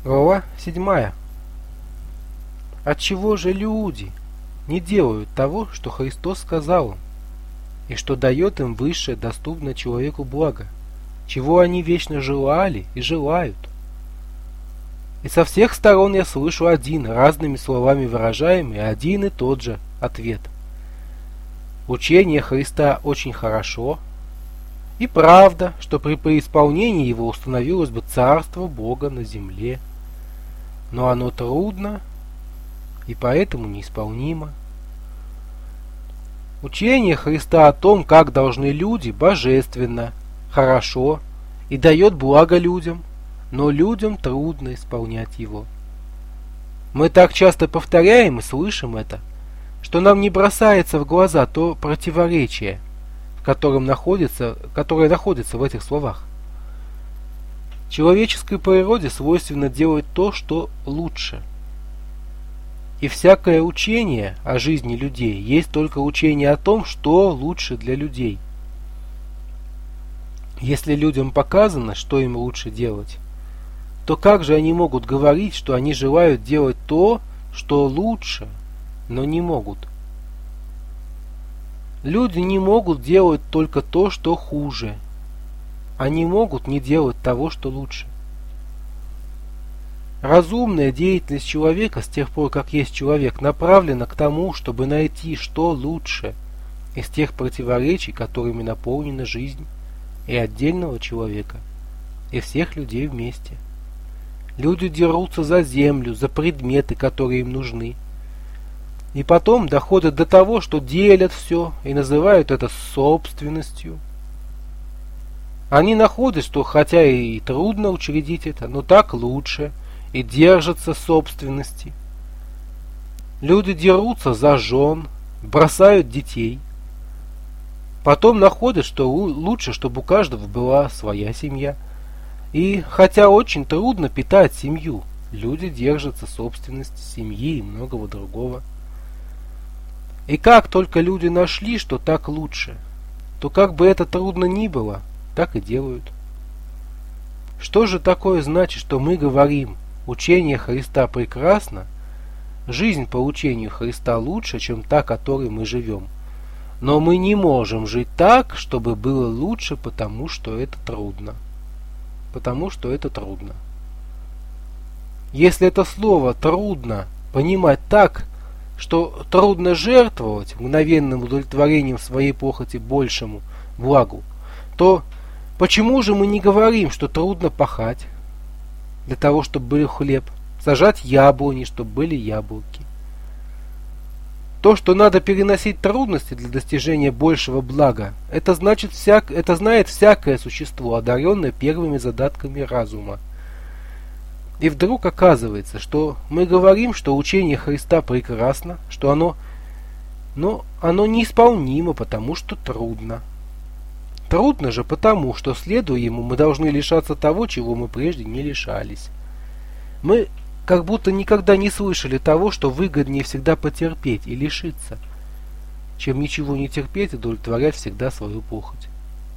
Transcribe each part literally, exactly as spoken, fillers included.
Глава седьмая. Отчего же люди не делают того, что Христос сказал им, и что дает им высшее доступное человеку благо, чего они вечно желали и желают? И со всех сторон я слышу один, разными словами выражаемый, один и тот же ответ. Учение Христа очень хорошо, и правда, что при преисполнении его установилось бы царство Бога на земле. Но оно трудно и поэтому неисполнимо. Учение Христа о том, как должны люди, божественно, хорошо и дает благо людям, но людям трудно исполнять его. Мы так часто повторяем и слышим это, что нам не бросается в глаза то противоречие, в котором находится, которое находится в этих словах. Человеческой природе свойственно делать то, что лучше. И всякое учение о жизни людей есть только учение о том, что лучше для людей. Если людям показано, что им лучше делать, то как же они могут говорить, что они желают делать то, что лучше, но не могут? Люди не могут делать только то, что хуже. Они могут не делать того, что лучше. Разумная деятельность человека с тех пор, как есть человек, направлена к тому, чтобы найти, что лучше из тех противоречий, которыми наполнена жизнь и отдельного человека, и всех людей вместе. Люди дерутся за землю, за предметы, которые им нужны. И потом доходят до того, что делят все и называют это собственностью. Они находят, что хотя и трудно учредить это, но так лучше, и держатся собственности. Люди дерутся за жен, бросают детей. Потом находят, что лучше, чтобы у каждого была своя семья. И хотя очень трудно питать семью, люди держатся собственности, семьи и многого другого. И как только люди нашли, что так лучше, то как бы это трудно ни было, так и делают. Что же такое значит, что мы говорим, учение Христа прекрасно, жизнь по учению Христа лучше, чем та, которой мы живем, но мы не можем жить так, чтобы было лучше, потому что это трудно. Потому что это трудно. Если это слово «трудно» понимать так, что трудно жертвовать мгновенным удовлетворением своей похоти большему благу, то почему же мы не говорим, что трудно пахать для того, чтобы был хлеб, сажать яблони, чтобы были яблоки? То, что надо переносить трудности для достижения большего блага, это значит всяк, это знает всякое существо, одаренное первыми задатками разума. И вдруг оказывается, что мы говорим, что учение Христа прекрасно, что оно, но оно неисполнимо, потому что трудно. Трудно же потому, что, следуя ему, мы должны лишаться того, чего мы прежде не лишались. Мы как будто никогда не слышали того, что выгоднее всегда потерпеть и лишиться, чем ничего не терпеть и удовлетворять всегда свою похоть.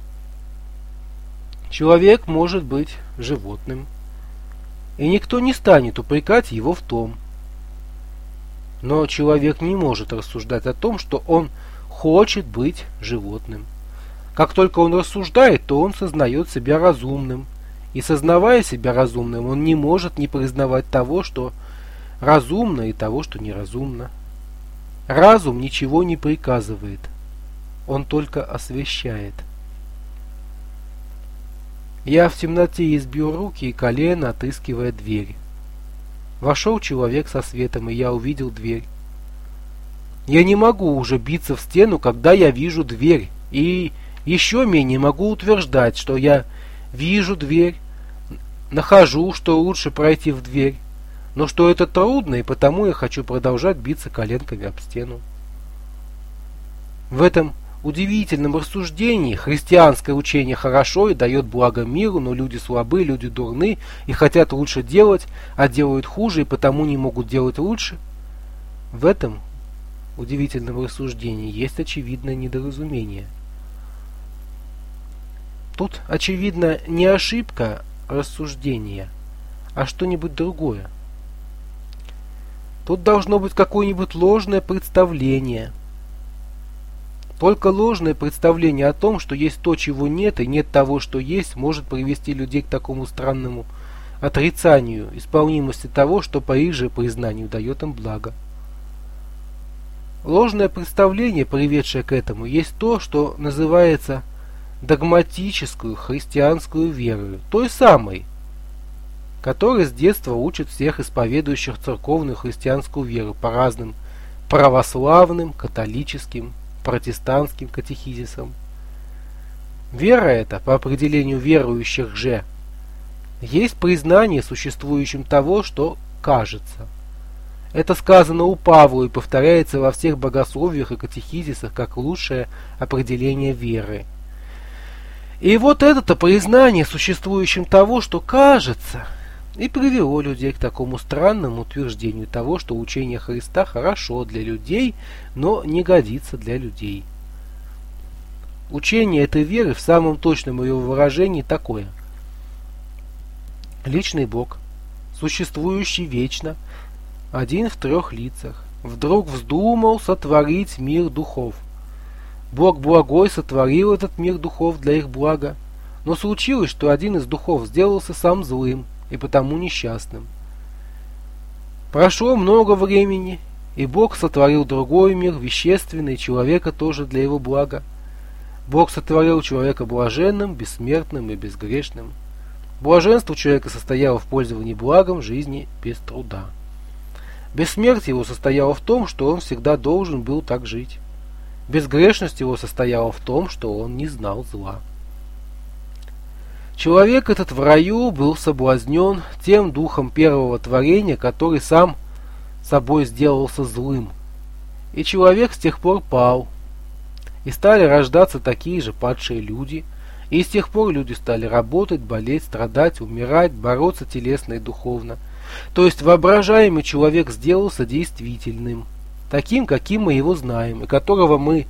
Человек может быть животным, и никто не станет упрекать его в том. Но человек не может рассуждать о том, что он хочет быть животным. Как только он рассуждает, то он сознает себя разумным. И сознавая себя разумным, он не может не признавать того, что разумно, и того, что неразумно. Разум ничего не приказывает. Он только освещает. Я в темноте избил руки и колено, отыскивая дверь. Вошел человек со светом, и я увидел дверь. Я не могу уже биться в стену, когда я вижу дверь, и еще менее могу утверждать, что я вижу дверь, нахожу, что лучше пройти в дверь, но что это трудно, и потому я хочу продолжать биться коленками об стену. В этом удивительном рассуждении христианское учение хорошо и дает благо миру, но люди слабы, люди дурны и хотят лучше делать, а делают хуже и потому не могут делать лучше. В этом удивительном рассуждении есть очевидное недоразумение. Тут очевидно не ошибка рассуждения, а что-нибудь другое. Тут должно быть какое-нибудь ложное представление. Только ложное представление о том, что есть то, чего нет, и нет того, что есть, может привести людей к такому странному отрицанию исполнимости того, что по их же признанию дает им благо. Ложное представление, приведшее к этому, есть то, что называется догматическую христианскую верою, той самой, которая с детства учит всех исповедующих церковную христианскую веру по разным православным, католическим, протестантским катехизисам. Вера эта, по определению верующих же, есть признание существующим того, что кажется. Это сказано у Павла и повторяется во всех богословиях и катехизисах как лучшее определение веры. И вот это-то признание существующим того, что кажется, и привело людей к такому странному утверждению того, что учение Христа хорошо для людей, но не годится для людей. Учение этой веры в самом точном ее выражении такое: личный Бог, существующий вечно, один в трех лицах, вдруг вздумал сотворить мир духов. Бог благой сотворил этот мир духов для их блага, но случилось, что один из духов сделался сам злым и потому несчастным. Прошло много времени, и Бог сотворил другой мир, вещественный, человека тоже для его блага. Бог сотворил человека блаженным, бессмертным и безгрешным. Блаженство человека состояло в пользовании благом жизни без труда. Бессмертие его состояло в том, что он всегда должен был так жить. Безгрешность его состояла в том, что он не знал зла. Человек этот в раю был соблазнен тем духом первого творения, который сам собой сделался злым. И человек с тех пор пал. И стали рождаться такие же падшие люди. И с тех пор люди стали работать, болеть, страдать, умирать, бороться телесно и духовно. То есть воображаемый человек сделался действительным, таким, каким мы его знаем, и которого мы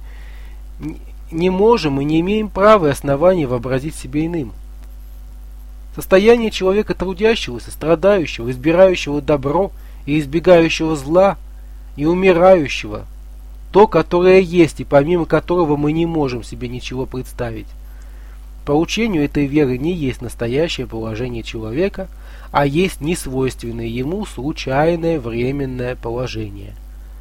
не можем и не имеем права и оснований вообразить себе иным. Состояние человека трудящегося, страдающего, избирающего добро и избегающего зла, и умирающего, то, которое есть, и помимо которого мы не можем себе ничего представить. По учению этой веры не есть настоящее положение человека, а есть несвойственное ему случайное временное положение.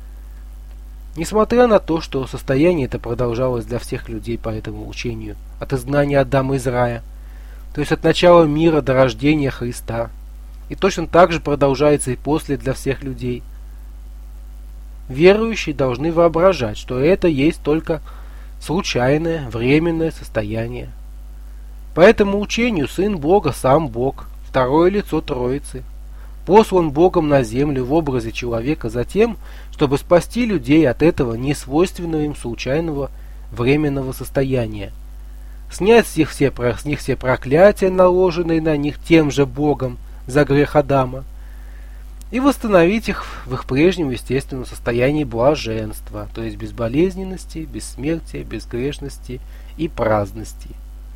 Несмотря на то, что состояние это продолжалось для всех людей по этому учению, от изгнания Адама из рая, то есть от начала мира до рождения Христа, и точно так же продолжается и после для всех людей, верующие должны воображать, что это есть только случайное, временное состояние. По этому учению Сын Бога сам Бог, второе лицо Троицы, послан Богом на землю в образе человека за тем, чтобы спасти людей от этого несвойственного им случайного временного состояния, снять с них все, с них все проклятия, наложенные на них тем же Богом за грех Адама, и восстановить их в их прежнем естественном состоянии блаженства, то есть безболезненности, бессмертия, безгрешности и праздности.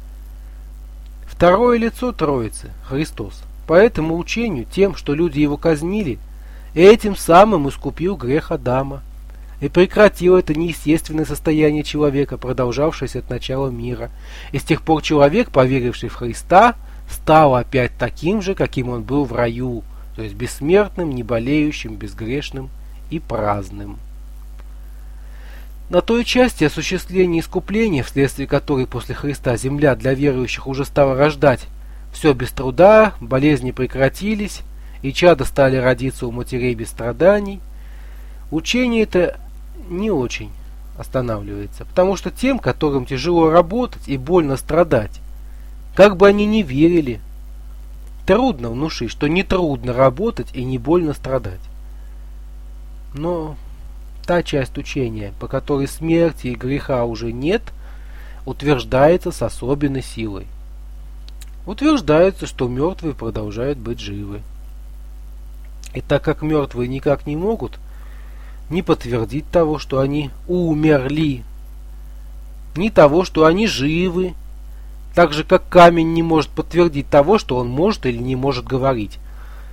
Второе лицо Троицы, Христос, по этому учению, тем, что люди его казнили, этим самым искупил грех Адама и прекратил это неестественное состояние человека, продолжавшееся от начала мира. И с тех пор человек, поверивший в Христа, стал опять таким же, каким он был в раю, то есть бессмертным, неболеющим, безгрешным и праздным. На той части осуществления искупления, вследствие которой после Христа земля для верующих уже стала рождать все без труда, болезни прекратились, и чада стали родиться у матерей без страданий, учение это не очень останавливается, потому что тем, которым тяжело работать и больно страдать, как бы они ни верили, трудно внушить, что не трудно работать и не больно страдать. Но та часть учения, по которой смерти и греха уже нет, утверждается с особенной силой. Утверждается, что мертвые продолжают быть живы. И так как мертвые никак не могут ни подтвердить того, что они умерли, ни того, что они живы, так же как камень не может подтвердить того, что он может или не может говорить,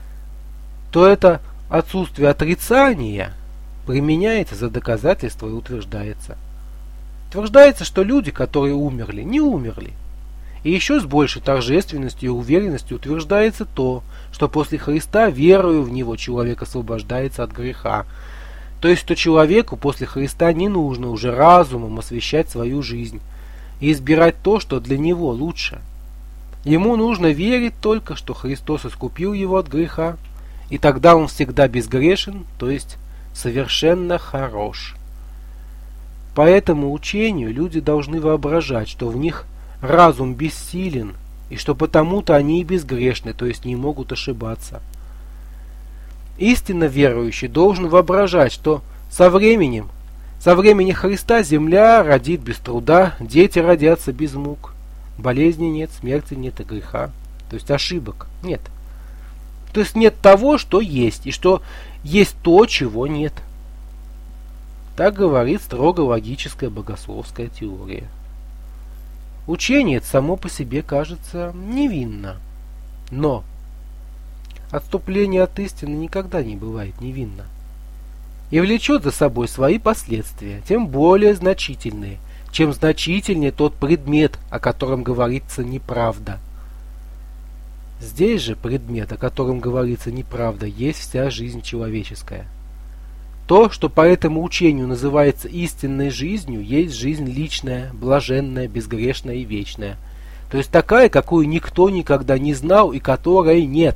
то это отсутствие отрицания применяется за доказательство и утверждается. Утверждается, что люди, которые умерли, не умерли. И еще с большей торжественностью и уверенностью утверждается то, что после Христа, верою в Него, человек освобождается от греха. То есть, что человеку после Христа не нужно уже разумом освещать свою жизнь и избирать то, что для него лучше. Ему нужно верить только, что Христос искупил его от греха, и тогда он всегда безгрешен, то есть совершенно хорош. По этому учению люди должны воображать, что в них разум бессилен, и что потому-то они и безгрешны, то есть не могут ошибаться. Истинно верующий должен воображать, что со временем, со времени Христа земля родит без труда, дети родятся без мук, болезни нет, смерти нет и греха, то есть ошибок нет. То есть нет того, что есть, и что есть то, чего нет. Так говорит строго логическая богословская теория. Учение это само по себе кажется невинно, но отступление от истины никогда не бывает невинно и влечет за собой свои последствия, тем более значительные, чем значительнее тот предмет, о котором говорится неправда. Здесь же предмет, о котором говорится неправда, есть вся жизнь человеческая. То, что по этому учению называется истинной жизнью, есть жизнь личная, блаженная, безгрешная и вечная. То есть такая, какую никто никогда не знал и которой нет.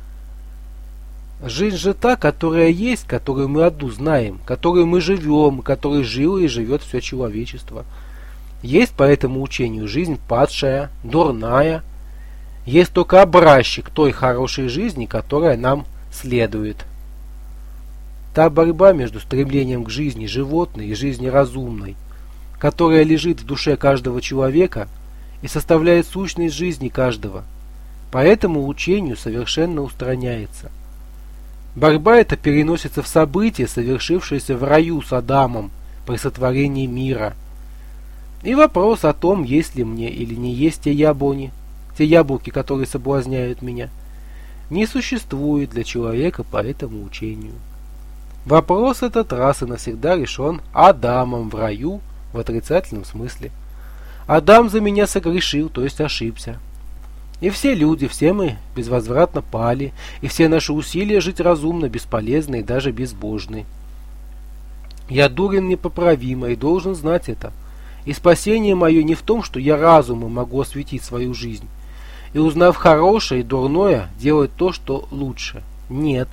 Жизнь же та, которая есть, которую мы одну знаем, которой мы живем, которой жило и живет все человечество. Есть по этому учению жизнь падшая, дурная. Есть только образчик той хорошей жизни, которая нам следует. Та борьба между стремлением к жизни животной и жизни разумной, которая лежит в душе каждого человека и составляет сущность жизни каждого, по этому учению совершенно устраняется. Борьба эта переносится в событие, совершившееся в раю с Адамом при сотворении мира. И вопрос о том, есть ли мне или не есть те яблони, те яблоки, которые соблазняют меня, не существует для человека по этому учению. Вопрос этот раз и навсегда решен Адамом в раю в отрицательном смысле. Адам за меня согрешил, то есть ошибся. И все люди, все мы безвозвратно пали, и все наши усилия жить разумно бесполезны и даже безбожны. Я дурен непоправимо и должен знать это. И спасение мое не в том, что я разумом могу осветить свою жизнь, и, узнав хорошее и дурное, делать то, что лучше. Нет.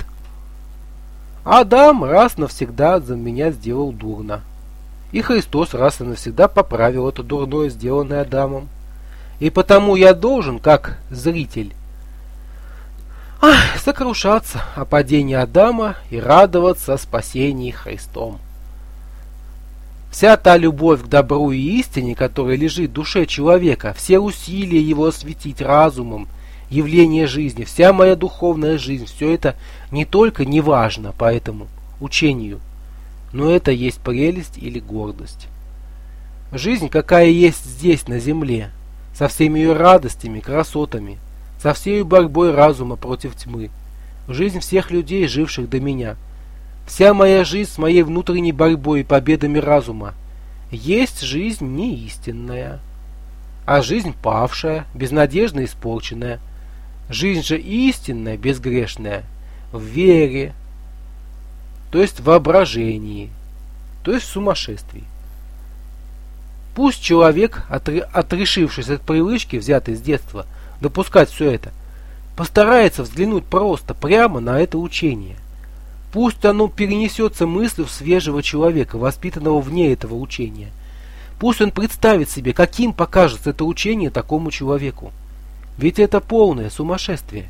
Адам раз навсегда за меня сделал дурно. И Христос раз и навсегда поправил это дурное, сделанное Адамом. И потому я должен, как зритель, ах, сокрушаться о падении Адама и радоваться о спасении Христом. Вся та любовь к добру и истине, которая лежит в душе человека, все усилия его осветить разумом, явление жизни, вся моя духовная жизнь, все это не только не важно по этому учению, но это есть прелесть или гордость. Жизнь, какая есть здесь, на земле, со всеми ее радостями, красотами, со всей борьбой разума против тьмы, жизнь всех людей, живших до меня, вся моя жизнь с моей внутренней борьбой и победами разума, есть жизнь неистинная, а жизнь павшая, безнадежно испорченная. Жизнь же истинная, безгрешная, в вере, то есть в воображении, то есть в сумасшествии. Пусть человек, отрешившись от привычки, взятой с детства, допускать все это, постарается взглянуть просто, прямо на это учение. Пусть оно перенесется мыслью в свежего человека, воспитанного вне этого учения. Пусть он представит себе, каким покажется это учение такому человеку. Ведь это полное сумасшествие.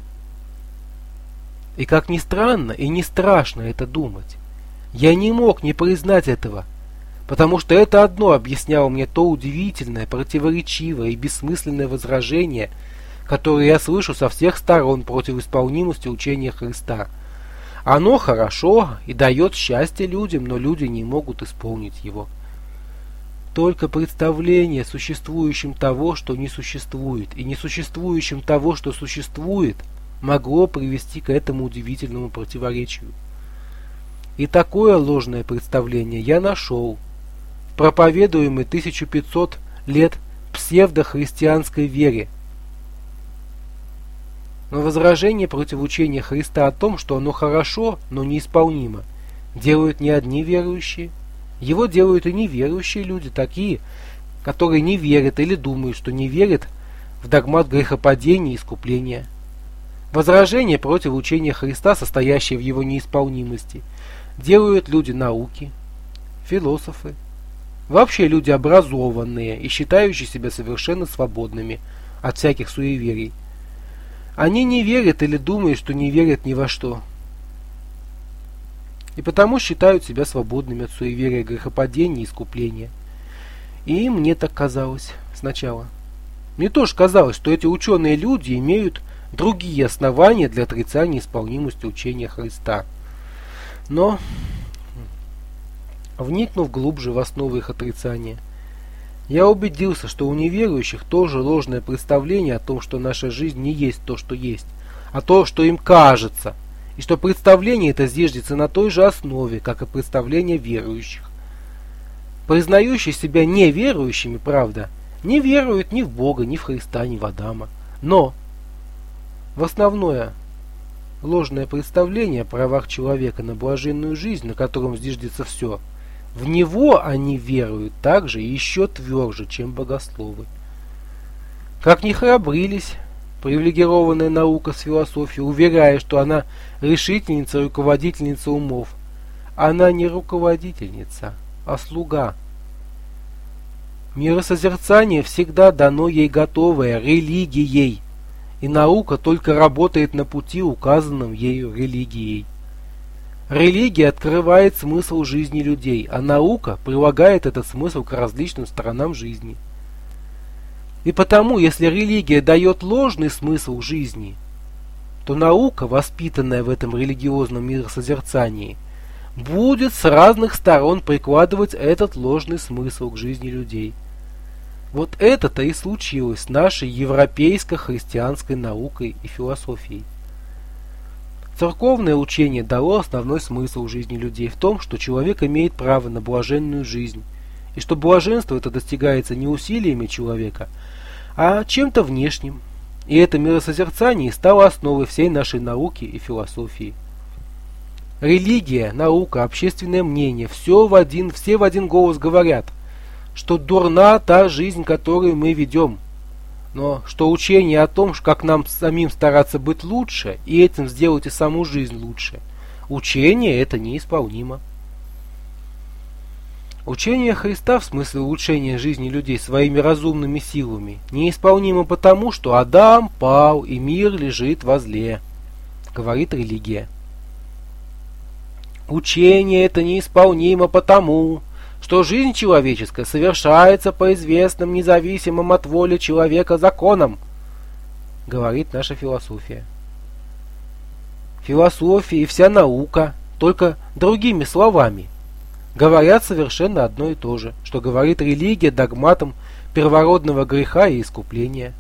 И как ни странно и не страшно это думать, я не мог не признать этого, потому что это одно объясняло мне то удивительное, противоречивое и бессмысленное возражение, которое я слышу со всех сторон против исполнимости учения Христа. Оно хорошо и дает счастье людям, но люди не могут исполнить его. Только представление существующим того, что не существует, и несуществующим того, что существует, могло привести к этому удивительному противоречию. И такое ложное представление я нашел в проповедуемой тысячу пятьсот лет псевдохристианской вере. Но возражение против учения Христа о том, что оно хорошо, но неисполнимо, делают не одни верующие. Его делают и неверующие люди, такие, которые не верят или думают, что не верят в догмат грехопадения и искупления. Возражение против учения Христа, состоящее в его неисполнимости, делают люди науки, философы, вообще люди образованные и считающие себя совершенно свободными от всяких суеверий. Они не верят или думают, что не верят ни во что. И потому считают себя свободными от суеверия, грехопадения и искупления. И мне так казалось сначала. Мне тоже казалось, что эти ученые люди имеют другие основания для отрицания исполнимости учения Христа. Но, вникнув глубже в основы их отрицания, я убедился, что у неверующих тоже ложное представление о том, что наша жизнь не есть то, что есть, а то, что им кажется, и что представление это зиждется на той же основе, как и представление верующих. Признающие себя неверующими, правда, не веруют ни в Бога, ни в Христа, ни в Адама. Но в основное ложное представление о правах человека на блаженную жизнь, на котором зиждется все, в него они веруют также и еще тверже, чем богословы. Как ни храбрились привилегированная наука с философией, уверяя, что она решительница и руководительница умов, она не руководительница, а слуга. Миросозерцание всегда дано ей готовое, религией, и наука только работает на пути, указанном ею религией. Религия открывает смысл жизни людей, а наука прилагает этот смысл к различным сторонам жизни. И потому, если религия дает ложный смысл жизни, то наука, воспитанная в этом религиозном миросозерцании, будет с разных сторон прикладывать этот ложный смысл к жизни людей. Вот это-то и случилось с нашей европейско-христианской наукой и философией. Церковное учение дало основной смысл жизни людей в том, что человек имеет право на блаженную жизнь, и что блаженство это достигается не усилиями человека, а чем-то внешним. И это миросозерцание стало основой всей нашей науки и философии. Религия, наука, общественное мнение, все в один, все в один голос говорят, что дурна та жизнь, которую мы ведем, но что учение о том, как нам самим стараться быть лучше и этим сделать и саму жизнь лучше, учение это неисполнимо. Учение Христа в смысле улучшения жизни людей своими разумными силами неисполнимо потому, что Адам пал и мир лежит во зле, говорит религия. Учение это неисполнимо потому, что жизнь человеческая совершается по известным независимым от воли человека законам, говорит наша философия. Философия и вся наука, только другими словами, говорят совершенно одно и то же, что говорит религия догматам первородного греха и искупления.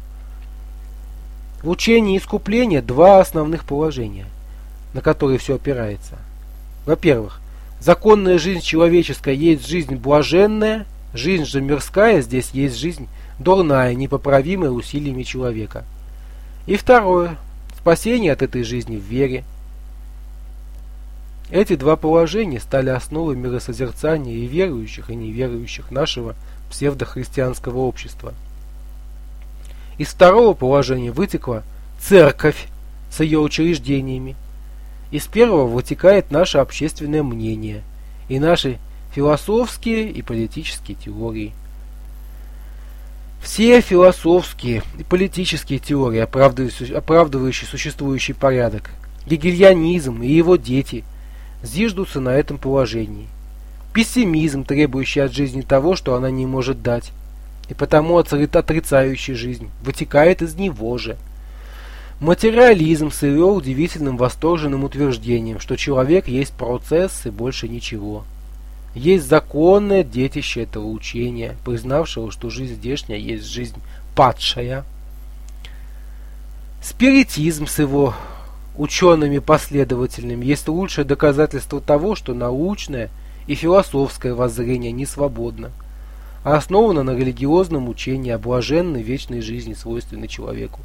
В учении искупления два основных положения, на которые все опирается. Во-первых, законная жизнь человеческая есть жизнь блаженная, жизнь же мирская здесь есть жизнь дурная, непоправимая усилиями человека. И второе, спасение от этой жизни в вере. Эти два положения стали основой миросозерцания и верующих, и неверующих нашего псевдохристианского общества. Из второго положения вытекла церковь с ее учреждениями. Из первого вытекает наше общественное мнение и наши философские и политические теории. Все философские и политические теории, оправдывающие существующий порядок, гегельянизм и его дети, зиждутся на этом положении. Пессимизм, требующий от жизни того, что она не может дать, и потому отрицающий жизнь, вытекает из него же. Материализм с его удивительным восторженным утверждением, что человек есть процесс и больше ничего. Есть законное детище этого учения, признавшего, что жизнь здешняя есть жизнь падшая. Спиритизм с его учеными последовательными есть лучшее доказательство того, что научное и философское воззрение не свободно, а основано на религиозном учении о блаженной вечной жизни, свойственной человеку.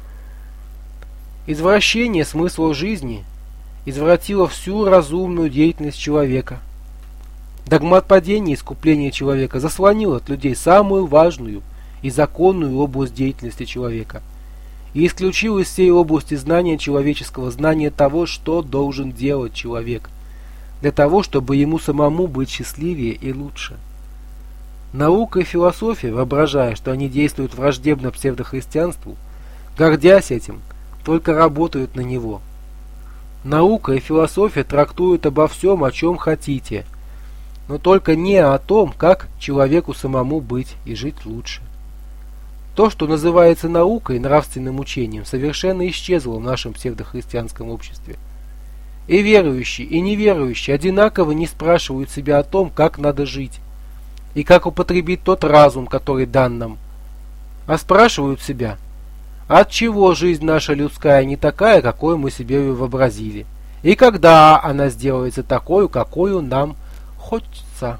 Извращение смысла жизни извратило всю разумную деятельность человека. Догмат падения и искупления человека заслонил от людей самую важную и законную область деятельности человека и исключил из всей области знания человеческого знания того, что должен делать человек, для того, чтобы ему самому быть счастливее и лучше. Наука и философия, воображая, что они действуют враждебно псевдохристианству, гордясь этим, только работают на него. Наука и философия трактуют обо всем, о чем хотите, но только не о том, как человеку самому быть и жить лучше. То, что называется наукой и нравственным учением, совершенно исчезло в нашем псевдохристианском обществе. И верующие, и неверующие одинаково не спрашивают себя о том, как надо жить, и как употребить тот разум, который дан нам, а спрашивают себя, от чего жизнь наша людская не такая, какой мы себе ее вообразили, и когда она сделается такой, какую нам хочется.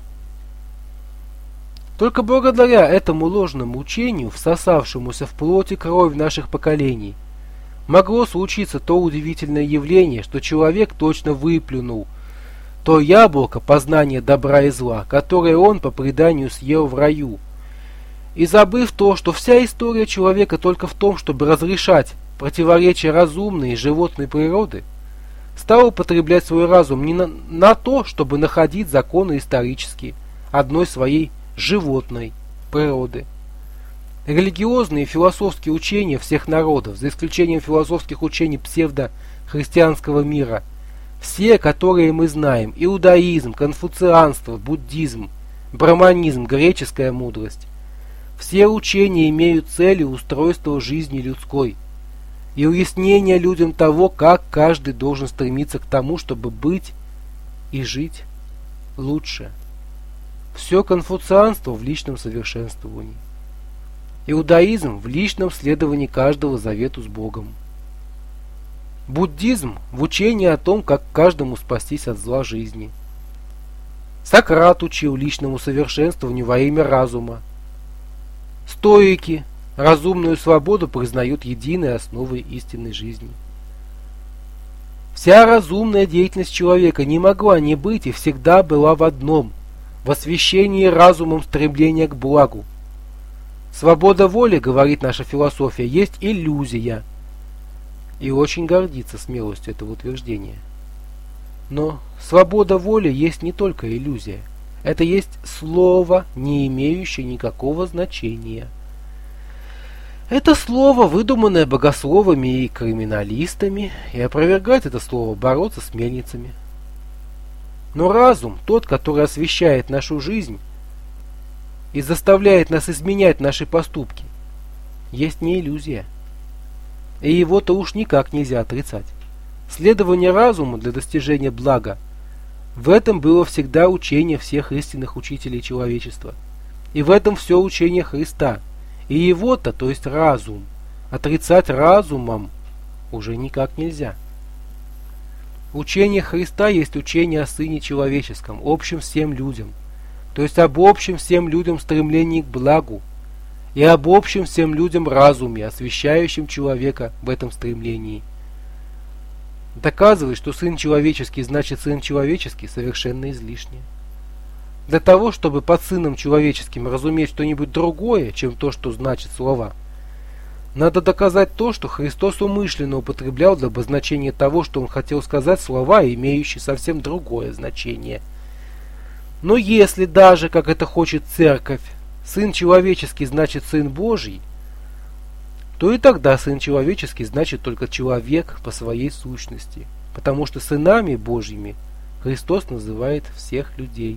Только благодаря этому ложному учению, всосавшемуся в плоть и кровь наших поколений, могло случиться то удивительное явление, что человек точно выплюнул то яблоко познания добра и зла, которое он по преданию съел в раю, и забыв то, что вся история человека только в том, чтобы разрешать противоречия разумной и животной природы, стал употреблять свой разум не на, на то, чтобы находить законы исторические одной своей животной природы. Религиозные и философские учения всех народов, за исключением философских учений псевдохристианского мира, все, которые мы знаем, иудаизм, конфуцианство, буддизм, брахманизм, греческая мудрость, все учения имеют целью устройства жизни людской и уяснения людям того, как каждый должен стремиться к тому, чтобы быть и жить лучше. Все конфуцианство в личном совершенствовании. Иудаизм в личном следовании каждого завету с Богом. Буддизм в учении о том, как каждому спастись от зла жизни. Сократ учил личному совершенствованию во имя разума. Стоики разумную свободу признают единой основой истинной жизни. Вся разумная деятельность человека не могла не быть и всегда была в одном – в освящении разумом стремления к благу. Свобода воли, говорит наша философия, есть иллюзия, и очень гордится смелостью этого утверждения. Но свобода воли есть не только иллюзия, это есть слово, не имеющее никакого значения. Это слово, выдуманное богословами и криминалистами, и опровергать это слово бороться с мельницами. Но разум, тот, который освещает нашу жизнь и заставляет нас изменять наши поступки, есть не иллюзия. И его-то уж никак нельзя отрицать. Следование разуму для достижения блага — в этом было всегда учение всех истинных учителей человечества. И в этом все учение Христа. И его-то, то есть разум, отрицать разумом уже никак нельзя. Учение Христа есть учение о Сыне Человеческом, общем всем людям, то есть об общем всем людям стремлении к благу, и об общем всем людям разуме, освящающем человека в этом стремлении. Доказывает, что Сын Человеческий значит Сын Человеческий, совершенно излишне. Для того, чтобы под Сыном Человеческим разуметь что-нибудь другое, чем то, что значит слова, надо доказать то, что Христос умышленно употреблял для обозначения того, что Он хотел сказать, слова, имеющие совсем другое значение. Но если даже, как это хочет Церковь, Сын Человеческий значит Сын Божий, то и тогда Сын Человеческий значит только человек по своей сущности, потому что сынами Божьими Христос называет всех людей.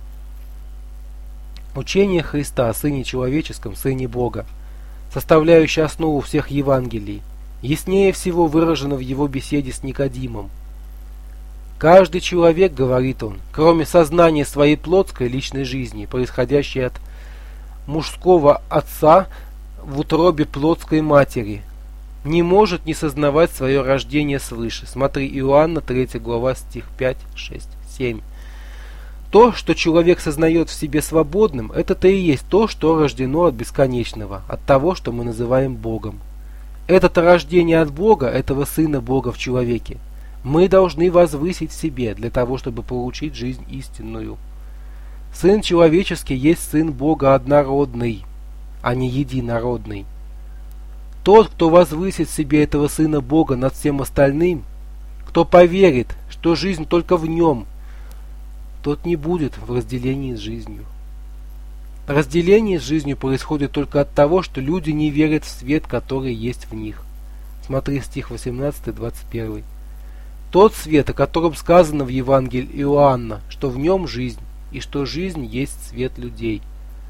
Учение Христа о Сыне Человеческом, Сыне Бога, составляющее основу всех Евангелий, яснее всего выражено в его беседе с Никодимом. Каждый человек, говорит он, кроме сознания своей плотской личной жизни, происходящей от мужского отца в утробе плотской матери, не может не сознавать свое рождение свыше. Смотри, Иоанна, третья глава, стих пять, шесть, семь. То, что человек сознает в себе свободным, это-то и есть то, что рождено от бесконечного, от того, что мы называем Богом. Это-то рождение от Бога, этого Сына Бога в человеке, мы должны возвысить в себе, для того, чтобы получить жизнь истинную. Сын человеческий есть Сын Бога однородный, а не единородный. Тот, кто возвысит в себе этого Сына Бога над всем остальным, кто поверит, что жизнь только в нем, тот не будет в разделении с жизнью. Разделение с жизнью происходит только от того, что люди не верят в свет, который есть в них. Смотри стих восемнадцатый, двадцать первый. Тот свет, о котором сказано в Евангелии Иоанна, что в нем жизнь, и что жизнь есть свет людей.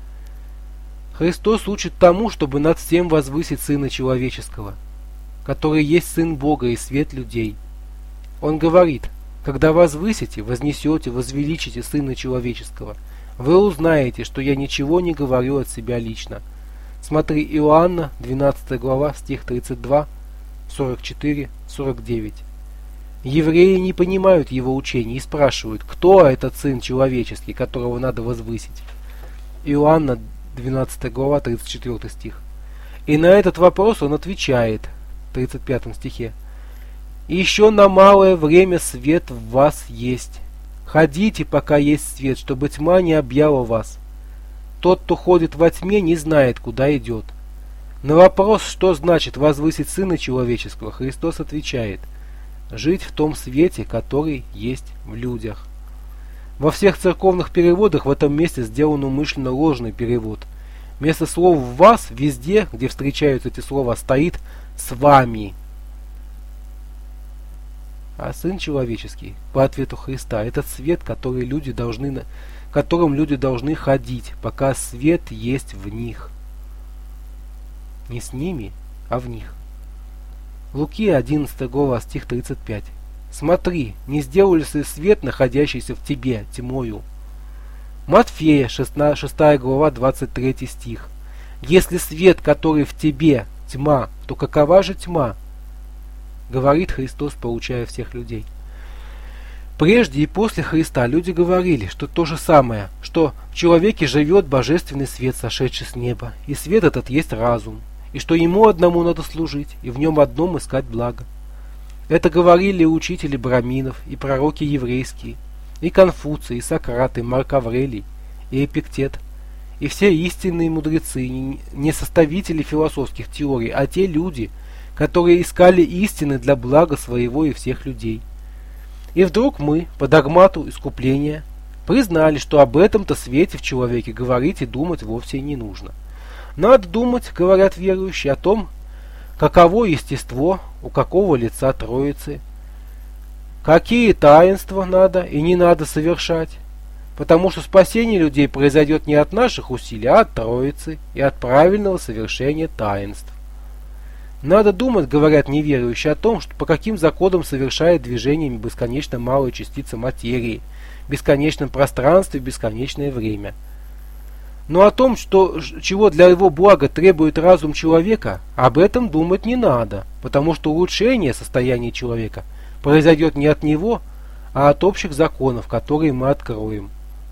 Христос учит тому, чтобы над всем возвысить Сына Человеческого, который есть Сын Бога и свет людей. Он говорит: когда возвысите, вознесете, возвеличите Сына Человеческого, вы узнаете, что я ничего не говорю от себя лично. Смотри Иоанна, двенадцатая глава, стих тридцать два, сорок четыре, сорок девять. Евреи не понимают его учения и спрашивают, кто этот Сын Человеческий, которого надо возвысить. Иоанна, двенадцатая глава, тридцать четвёртый стих. И на этот вопрос он отвечает, в тридцать пятом стихе: «И еще на малое время свет в вас есть. Ходите, пока есть свет, чтобы тьма не объяла вас. Тот, кто ходит во тьме, не знает, куда идет». На вопрос, что значит возвысить Сына Человеческого, Христос отвечает: жить в том свете, который есть в людях. Во всех церковных переводах в этом месте сделан умышленно ложный перевод. Вместо слов «в вас» везде, где встречаются эти слова, стоит «с вами». А Сын Человеческий, по ответу Христа, этот свет, который люди должны, которым люди должны ходить, пока свет есть в них. Не с ними, а в них. Луки, одиннадцатая глава, стих тридцать пять. «Смотри, не сделали ли свет, находящийся в тебе, тьмою?» Матфея, шестая глава, двадцать третий стих. «Если свет, который в тебе, тьма, то какова же тьма?» Говорит Христос, поучая всех людей. Прежде и после Христа люди говорили, что то же самое, что в человеке живет божественный свет, сошедший с неба, и свет этот есть разум, и что ему одному надо служить, и в нем одном искать благо. Это говорили и учители браминов, и пророки еврейские, и Конфуций, и Сократ, и Марк Аврелий, и Эпиктет, и все истинные мудрецы, не составители философских теорий, а те люди, которые искали истины для блага своего и всех людей. И вдруг мы, по догмату искупления, признали, что об этом-то свете в человеке говорить и думать вовсе не нужно. Надо думать, говорят верующие, о том, каково естество у какого лица Троицы, какие таинства надо и не надо совершать, потому что спасение людей произойдет не от наших усилий, а от Троицы и от правильного совершения таинств. Надо думать, говорят неверующие, о том, что по каким законам совершает движение бесконечно малая частица материи, в бесконечном пространстве, в бесконечное время. Но о том, что, чего для его блага требует разум человека, об этом думать не надо, потому что улучшение состояния человека произойдет не от него, а от общих законов, которые мы откроем.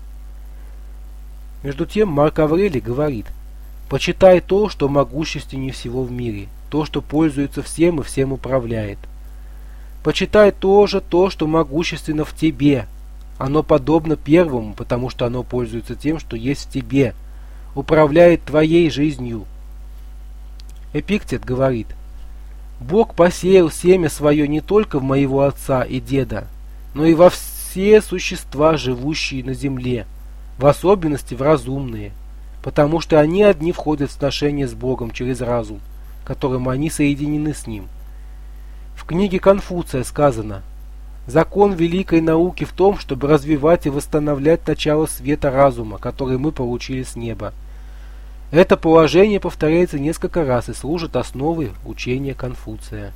Между тем Марк Аврелий говорит: «Почитай то, что могущественнее всего в мире, то, что пользуется всем и всем управляет. Почитай тоже то, что могущественно в тебе. Оно подобно первому, потому что оно пользуется тем, что есть в тебе, управляет твоей жизнью». Эпиктет говорит: «Бог посеял семя свое не только в моего отца и деда, но и во все существа, живущие на земле, в особенности в разумные, потому что они одни входят в сношение с Богом через разум, которым они соединены с Ним». В книге Конфуция сказано: «Закон великой науки в том, чтобы развивать и восстановлять начало света разума, который мы получили с неба». Это положение повторяется несколько раз и служит основой учения Конфуция.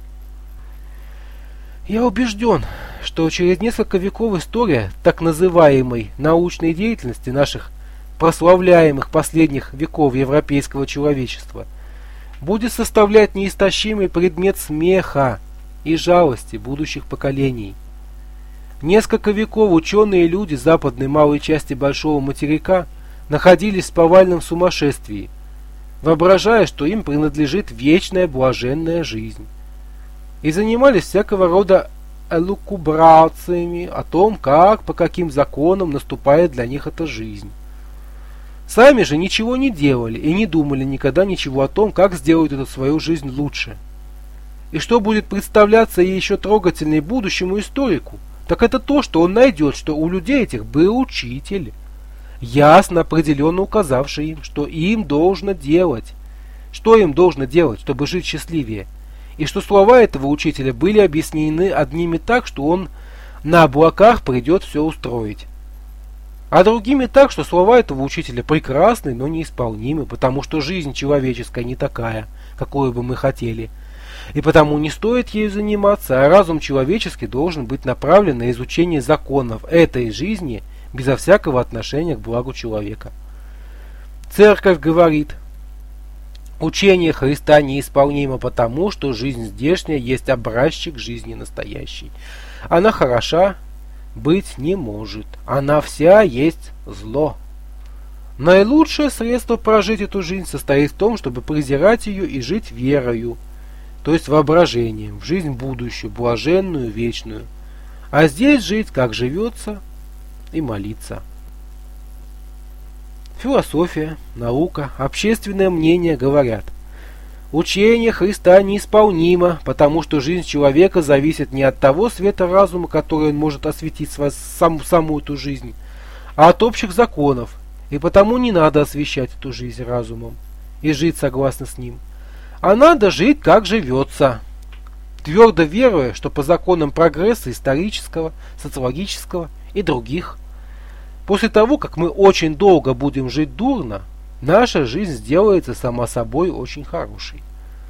Я убежден, что через несколько веков история так называемой научной деятельности наших прославляемых последних веков европейского человечества будет составлять неистощимый предмет смеха и жалости будущих поколений. Несколько веков ученые люди западной малой части большого материка находились в повальном сумасшествии, воображая, что им принадлежит вечная блаженная жизнь, и занимались всякого рода элукубрациями о том, как, по каким законам наступает для них эта жизнь. Сами же ничего не делали и не думали никогда ничего о том, как сделать эту свою жизнь лучше. И что будет представляться еще трогательнее будущему историку, так это то, что он найдет, что у людей этих был учитель, ясно, определенно указавший им, что им должно делать, что им должно делать, чтобы жить счастливее, и что слова этого учителя были объяснены одними так, что он на облаках придет все устроить, а другими так, что слова этого учителя прекрасны, но неисполнимы, потому что жизнь человеческая не такая, какой бы мы хотели, и потому не стоит ею заниматься, а разум человеческий должен быть направлен на изучение законов этой жизни безо всякого отношения к благу человека. Церковь говорит: учение Христа неисполнимо потому, что жизнь здешняя есть образчик жизни настоящей. Она хороша быть не может, она вся есть зло. Наилучшее средство прожить эту жизнь состоит в том, чтобы презирать ее и жить верою, то есть воображением, в жизнь будущую, блаженную, вечную, а здесь жить, как живется, и молиться. Философия, наука, общественное мнение говорят: учение Христа неисполнимо, потому что жизнь человека зависит не от того света разума, который он может осветить сам, саму эту жизнь, а от общих законов, и потому не надо освещать эту жизнь разумом и жить согласно с ним, а надо жить, как живется, твердо веруя, что по законам прогресса исторического, социологического и других, после того, как мы очень долго будем жить дурно, наша жизнь сделается сама собой очень хорошей.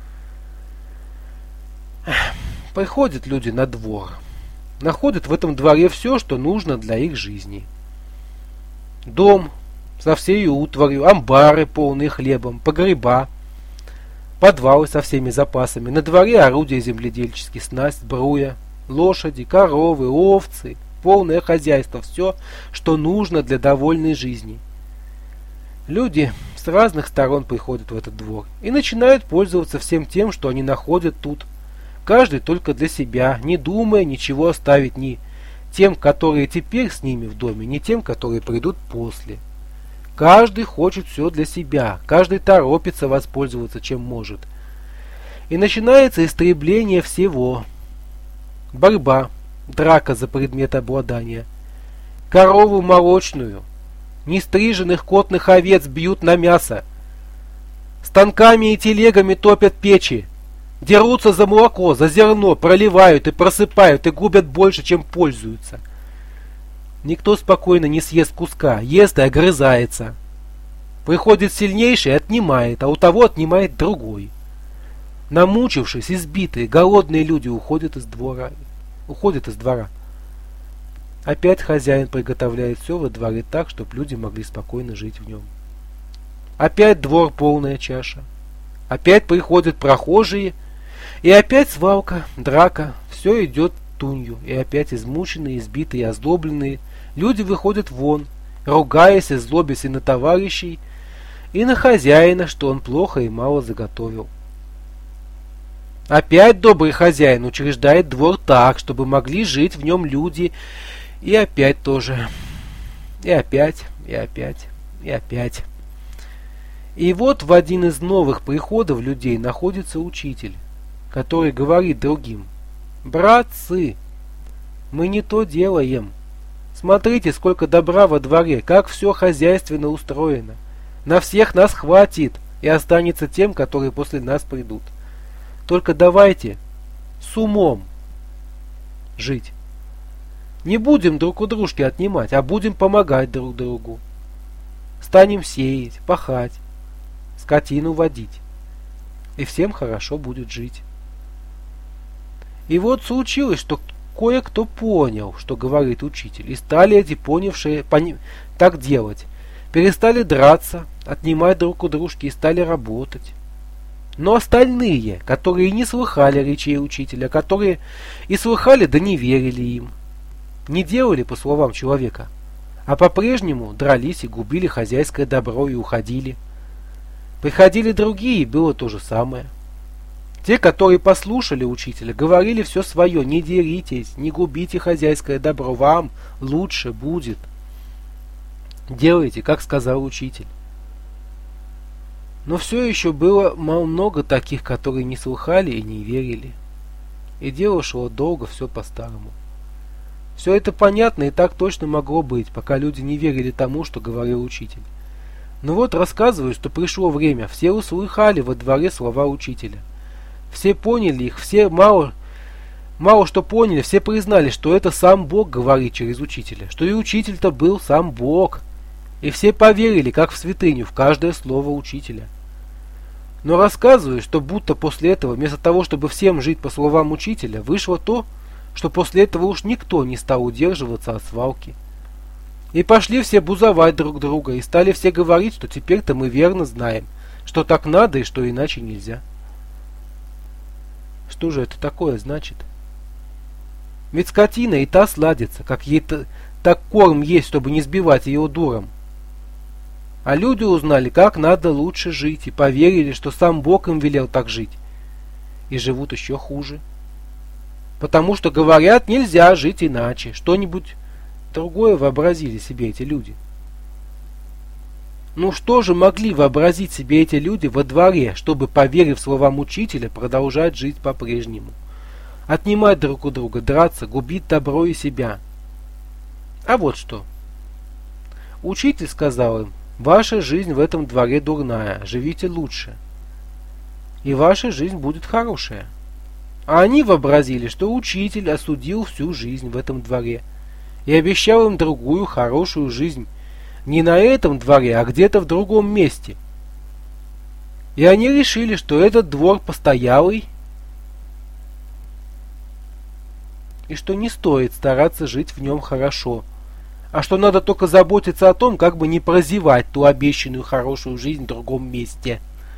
Приходят люди на двор, находят в этом дворе все, что нужно для их жизни. Дом со всей утварью, амбары, полные хлебом, погреба, подвалы со всеми запасами, на дворе орудия земледельческие, снасть, сбруя, лошади, коровы, овцы, полное хозяйство, все, что нужно для довольной жизни. Люди с разных сторон приходят в этот двор и начинают пользоваться всем тем, что они находят тут, каждый только для себя, не думая ничего оставить ни тем, которые теперь с ними в доме, ни тем, которые придут после. Каждый хочет все для себя, каждый торопится воспользоваться чем может. И начинается истребление всего. Борьба, драка за предмет обладания. Корову молочную, нестриженных котных овец бьют на мясо. Станками и телегами топят печи. Дерутся за молоко, за зерно, проливают и просыпают и губят больше, чем пользуются. Никто спокойно не съест куска, ест и огрызается. Приходит сильнейший и отнимает, а у того отнимает другой. Намучившись, избитые, голодные люди уходят из двора. Уходят из двора. Опять хозяин приготовляет все во дворе так, чтобы люди могли спокойно жить в нем. Опять двор полная чаша. Опять приходят прохожие, и опять свалка, драка, все идет тунью, и опять измученные, избитые, озлобленные люди выходят вон, ругаясь и злобясь и на товарищей, и на хозяина, что он плохо и мало заготовил. Опять добрый хозяин учреждает двор так, чтобы могли жить в нем люди, и опять тоже, и опять, и опять, и опять. И вот в один из новых приходов людей находится учитель, который говорит другим: братцы, мы не то делаем. Смотрите, сколько добра во дворе, как все хозяйственно устроено. На всех нас хватит и останется тем, которые после нас придут. Только давайте с умом жить. Не будем друг у дружки отнимать, а будем помогать друг другу. Станем сеять, пахать, скотину водить, и всем хорошо будет жить. И вот случилось, что кое-кто понял, что говорит учитель, и стали эти понявшие пони... так делать. Перестали драться, отнимать друг у дружки и стали работать. Но остальные, которые не слыхали речей учителя, которые и слыхали, да не верили им, не делали по словам человека, а по-прежнему дрались и губили хозяйское добро и уходили. Приходили другие, было то же самое. Те, которые послушали учителя, говорили все свое: не деритесь, не губите хозяйское добро, вам лучше будет. Делайте, как сказал учитель. Но все еще было много таких, которые не слыхали и не верили. И дело шло долго, все по-старому. Все это понятно и так точно могло быть, пока люди не верили тому, что говорил учитель. Но вот рассказываю, что пришло время, все услыхали во дворе слова учителя. Все поняли их, все мало, мало что поняли, все признали, что это сам Бог говорит через учителя, что и учитель-то был сам Бог. И все поверили, как в святыню, в каждое слово учителя. Но рассказываю, что будто после этого, вместо того, чтобы всем жить по словам учителя, вышло то, что после этого уж никто не стал удерживаться от свалки. И пошли все бузовать друг друга, и стали все говорить, что теперь-то мы верно знаем, что так надо и что иначе нельзя. Что же это такое значит? Ведь скотина и та сладится, как ей так корм есть, чтобы не сбивать ее дуром. А люди узнали, как надо лучше жить, и поверили, что сам Бог им велел так жить. И живут еще хуже. Потому что говорят, нельзя жить иначе. Что-нибудь другое вообразили себе эти люди. Ну что же могли вообразить себе эти люди во дворе, чтобы, поверив словам учителя, продолжать жить по-прежнему? Отнимать друг у друга, драться, губить добро и себя. А вот что. Учитель сказал им: ваша жизнь в этом дворе дурная, живите лучше, и ваша жизнь будет хорошая. А они вообразили, что учитель осудил всю жизнь в этом дворе и обещал им другую хорошую жизнь не на этом дворе, а где-то в другом месте. И они решили, что этот двор постоялый, и что не стоит стараться жить в нем хорошо, а что надо только заботиться о том, как бы не прозевать ту обещанную хорошую жизнь в другом месте.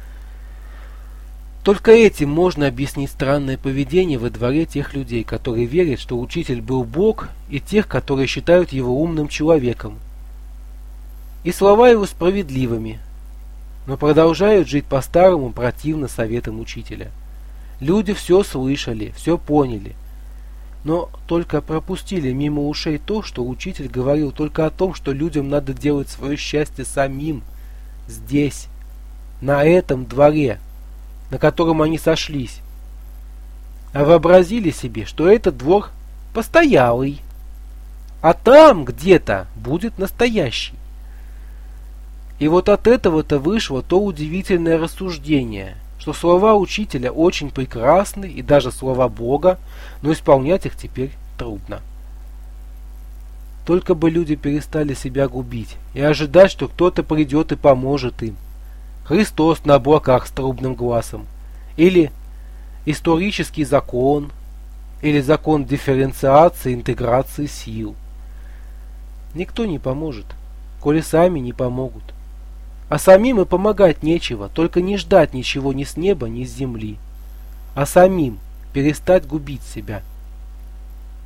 Только этим можно объяснить странное поведение во дворе тех людей, которые верят, что учитель был Бог, и тех, которые считают его умным человеком. И слова его справедливыми, но продолжают жить по-старому противно советам учителя. Люди все слышали, все поняли, но только пропустили мимо ушей то, что учитель говорил только о том, что людям надо делать свое счастье самим, здесь, на этом дворе, на котором они сошлись. А вообразили себе, что этот двор постоялый, а там где-то будет настоящий. И вот от этого-то вышло то удивительное рассуждение, что слова учителя очень прекрасны, и даже слова Бога, но исполнять их теперь трудно. Только бы люди перестали себя губить и ожидать, что кто-то придет и поможет им. Христос на облаках с трубным глазом, или исторический закон, или закон дифференциации, интеграции сил. Никто не поможет, коли сами не помогут. А самим и помогать нечего, только не ждать ничего ни с неба, ни с земли. А самим перестать губить себя.